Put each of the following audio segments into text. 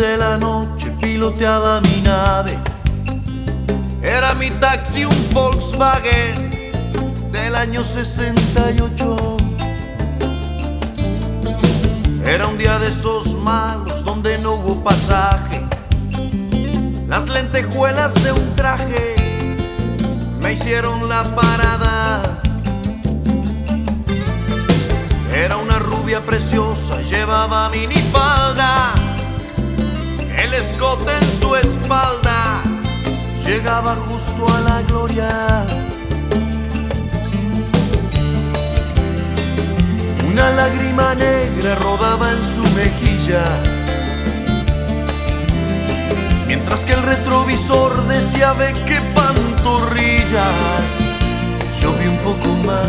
de la noche piloteaba mi nave. Era mi taxi un Volkswagen del año 68. Era un día de esos malos donde no hubo pasaje. Las lentejuelas de un traje me hicieron la parada. Era una rubia preciosa, llevaba minifalda, el escote en su espalda llegaba justo a la gloria. Una lágrima negra rodaba en su mejilla, mientras que el retrovisor decía: ve qué pantorrillas. Yo vi un poco más.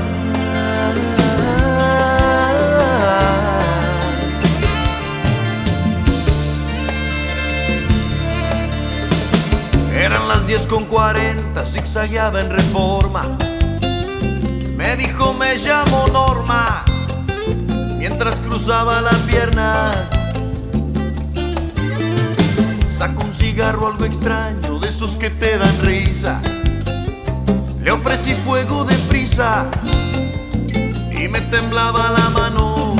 Eran las 10:40, zigzagueaba en Reforma. Me dijo: me llamo Norma, mientras cruzaba la pierna. Sacó un cigarro algo extraño, de esos que te dan risa. Le ofrecí fuego de prisa y me temblaba la mano.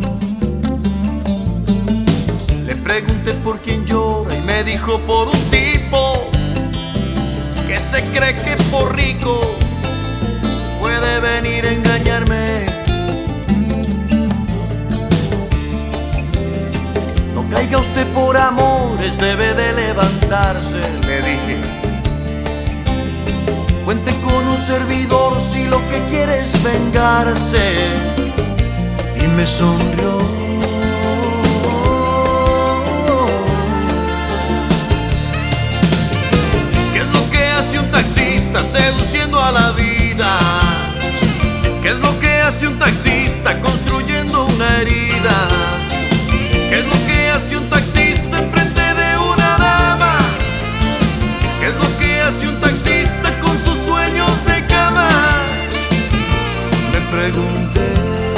Le pregunté por quién llora y me dijo: por un tipo que se cree que por rico puede venir a engañarme. No caiga usted por amores, debe de levantarse, le dije. Cuente con un servidor si lo que quiere es vengarse. Y me sonrió. ¿Qué es lo que hace un taxista seduciendo a la vida? ¿Qué es lo que hace un taxista construyendo una herida? ¿Qué es lo que hace un taxista enfrente de una dama? ¿Qué es lo que hace un taxista con sus sueños de cama? Me pregunté.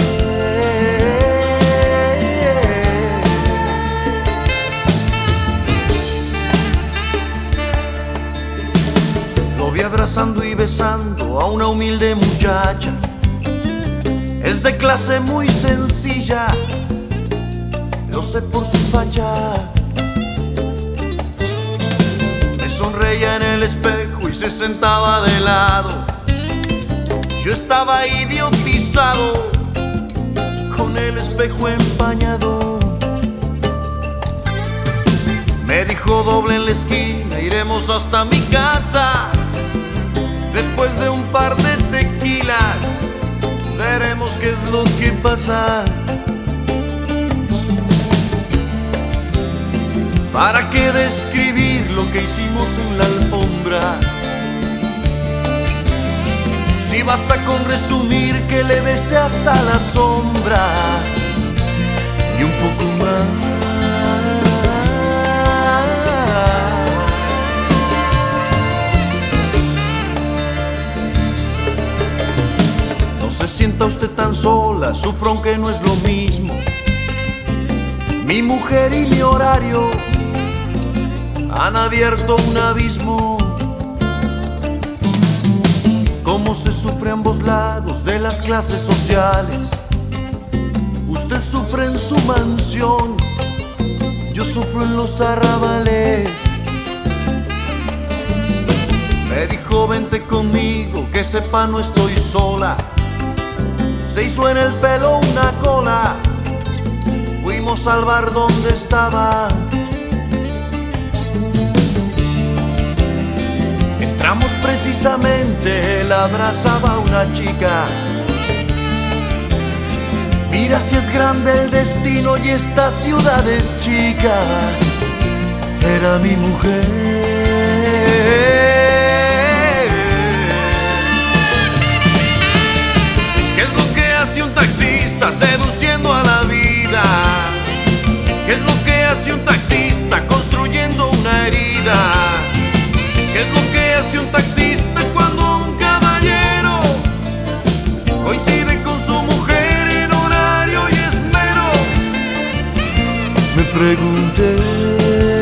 Lo vi abrazando y besando a una humilde muchacha. Es de clase muy sencilla, lo sé por su facha. Me sonreía en el espejo y se sentaba de lado. Yo estaba idiotizado, con el espejo empañado. Me dijo: doble en la esquina, iremos hasta mi casa. Después de un par de tequilas, veremos qué es lo que pasa. ¿Para qué describir lo que hicimos en la alfombra? Si basta con resumir que le besé hasta la sombra y un poco más. No se sienta usted tan sola, sufro aunque no es lo mismo. Mi mujer y mi horario han abierto un abismo. Cómo se sufre a ambos lados de las clases sociales. Usted sufre en su mansión, yo sufro en los arrabales. Me dijo: vente conmigo, que sepa no estoy sola. Se hizo en el pelo una cola, fuimos al bar donde estaba. Entramos precisamente, él abrazaba a una chica. Mira si es grande el destino y esta ciudad es chica. Era mi mujer. ¿Qué es lo que hace un taxista seduciendo a la vida? ¿Qué es lo que hace un taxista construyendo una herida? ¿Qué es lo que hace un taxista cuando un caballero coincide con su mujer en horario y esmero? Me pregunté.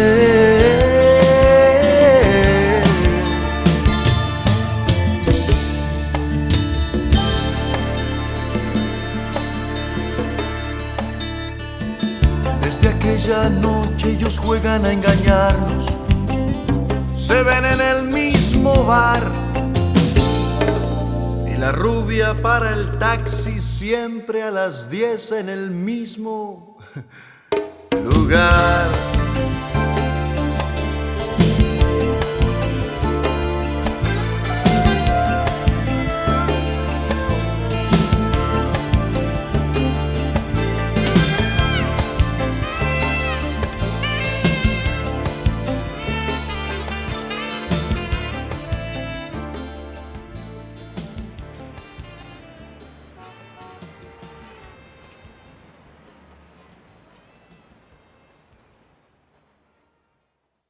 aquella noche ellos juegan a engañarnos. Se ven en el mismo bar y la rubia para el taxi siempre a las 10 en el mismo lugar.